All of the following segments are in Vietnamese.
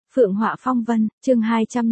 Phượng Họa Phong Vân, chương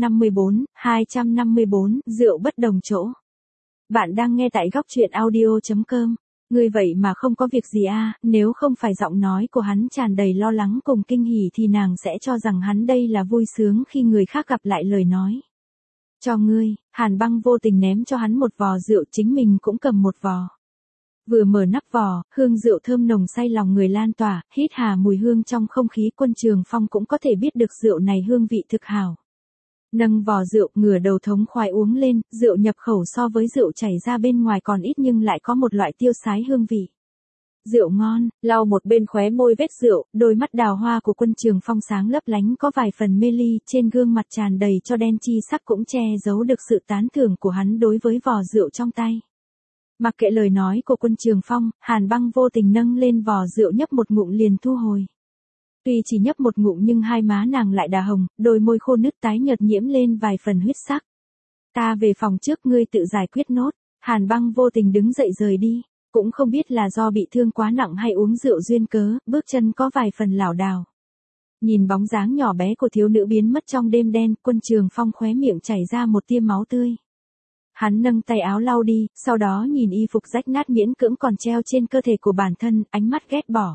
254, rượu bất đồng chỗ. Bạn đang nghe tại góc truyện audio.com. Ngươi vậy mà không có việc gì à, nếu không phải giọng nói của hắn tràn đầy lo lắng cùng kinh hỉ thì nàng sẽ cho rằng hắn đây là vui sướng khi người khác gặp lại lời nói. Cho ngươi, Hàn Băng vô tình ném cho hắn một vò rượu, chính mình cũng cầm một vò. Vừa mở nắp vò, hương rượu thơm nồng say lòng người lan tỏa, hít hà mùi hương trong không khí. Quân Trường Phong cũng có thể biết được rượu này hương vị thực hảo. Nâng vò rượu, ngửa đầu thống khoái uống lên, rượu nhập khẩu so với rượu chảy ra bên ngoài còn ít nhưng lại có một loại tiêu sái hương vị. Rượu ngon, lau một bên khóe môi vết rượu, đôi mắt đào hoa của Quân Trường Phong sáng lấp lánh có vài phần mê ly, trên gương mặt tràn đầy cho đen chi sắc cũng che giấu được sự tán thưởng của hắn đối với vò rượu trong tay. Mặc kệ lời nói của Quân Trường Phong, Hàn Băng vô tình nâng lên vò rượu nhấp một ngụm liền thu hồi. Tuy chỉ nhấp một ngụm nhưng hai má nàng lại đà hồng, đôi môi khô nứt tái nhợt nhiễm lên vài phần huyết sắc. Ta về phòng trước, ngươi tự giải quyết nốt. Hàn Băng vô tình đứng dậy rời đi, cũng không biết là do bị thương quá nặng hay uống rượu duyên cớ, bước chân có vài phần lảo đảo. Nhìn bóng dáng nhỏ bé của thiếu nữ biến mất trong đêm đen, Quân Trường Phong khóe miệng chảy ra một tia máu tươi. Hắn nâng tay áo lau đi, sau đó nhìn y phục rách nát miễn cưỡng còn treo trên cơ thể của bản thân, ánh mắt ghét bỏ.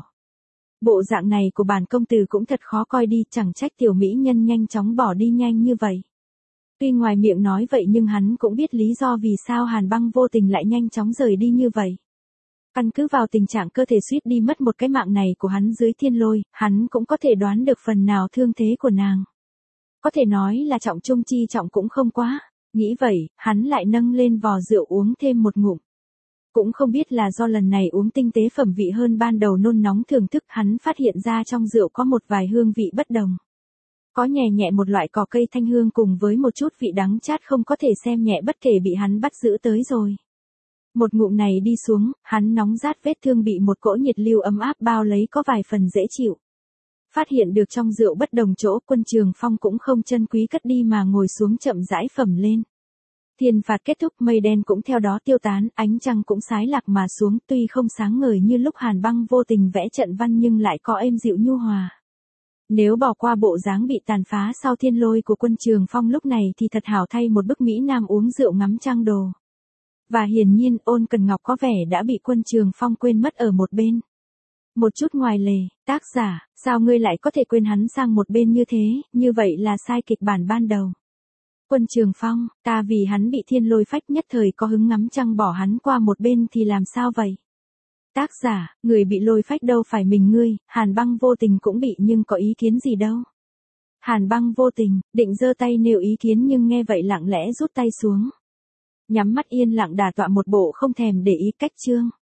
Bộ dạng này của bản công tử cũng thật khó coi đi, chẳng trách tiểu mỹ nhân nhanh chóng bỏ đi nhanh như vậy. Tuy ngoài miệng nói vậy nhưng hắn cũng biết lý do vì sao Hàn Băng vô tình lại nhanh chóng rời đi như vậy. Căn cứ vào tình trạng cơ thể suýt đi mất một cái mạng này của hắn dưới thiên lôi, hắn cũng có thể đoán được phần nào thương thế của nàng. Có thể nói là trọng trung chi trọng cũng không quá. Nghĩ vậy, hắn lại nâng lên vò rượu uống thêm một ngụm. Cũng không biết là do lần này uống tinh tế phẩm vị hơn ban đầu nôn nóng thưởng thức, hắn phát hiện ra trong rượu có một vài hương vị bất đồng. Có nhẹ nhẹ một loại cỏ cây thanh hương cùng với một chút vị đắng chát không có thể xem nhẹ bất kể bị hắn bắt giữ tới rồi. Một ngụm này đi xuống, hắn nóng rát vết thương bị một cỗ nhiệt lưu ấm áp bao lấy có vài phần dễ chịu. Phát hiện được trong rượu bất đồng chỗ, Quân Trường Phong cũng không chân quý cất đi mà ngồi xuống chậm rãi phẩm lên. Thiên phạt kết thúc, mây đen cũng theo đó tiêu tán, ánh trăng cũng sái lạc mà xuống, tuy không sáng ngời như lúc Hàn Băng vô tình vẽ trận văn nhưng lại có êm dịu nhu hòa. Nếu bỏ qua bộ dáng bị tàn phá sau thiên lôi của Quân Trường Phong lúc này thì thật hảo thay một bức mỹ nam uống rượu ngắm trăng đồ. Và hiển nhiên Ôn Cần Ngọc có vẻ đã bị Quân Trường Phong quên mất ở một bên. Một chút ngoài lề, tác giả, sao ngươi lại có thể quên hắn sang một bên như thế, như vậy là sai kịch bản ban đầu. Quân Trường Phong, ta vì hắn bị thiên lôi phách nhất thời có hứng ngắm trăng bỏ hắn qua một bên thì làm sao vậy? Tác giả, người bị lôi phách đâu phải mình ngươi, Hàn Băng vô tình cũng bị nhưng có ý kiến gì đâu. Hàn Băng vô tình, định giơ tay nêu ý kiến nhưng nghe vậy lặng lẽ rút tay xuống. Nhắm mắt yên lặng đả tọa một bộ không thèm để ý cách chương.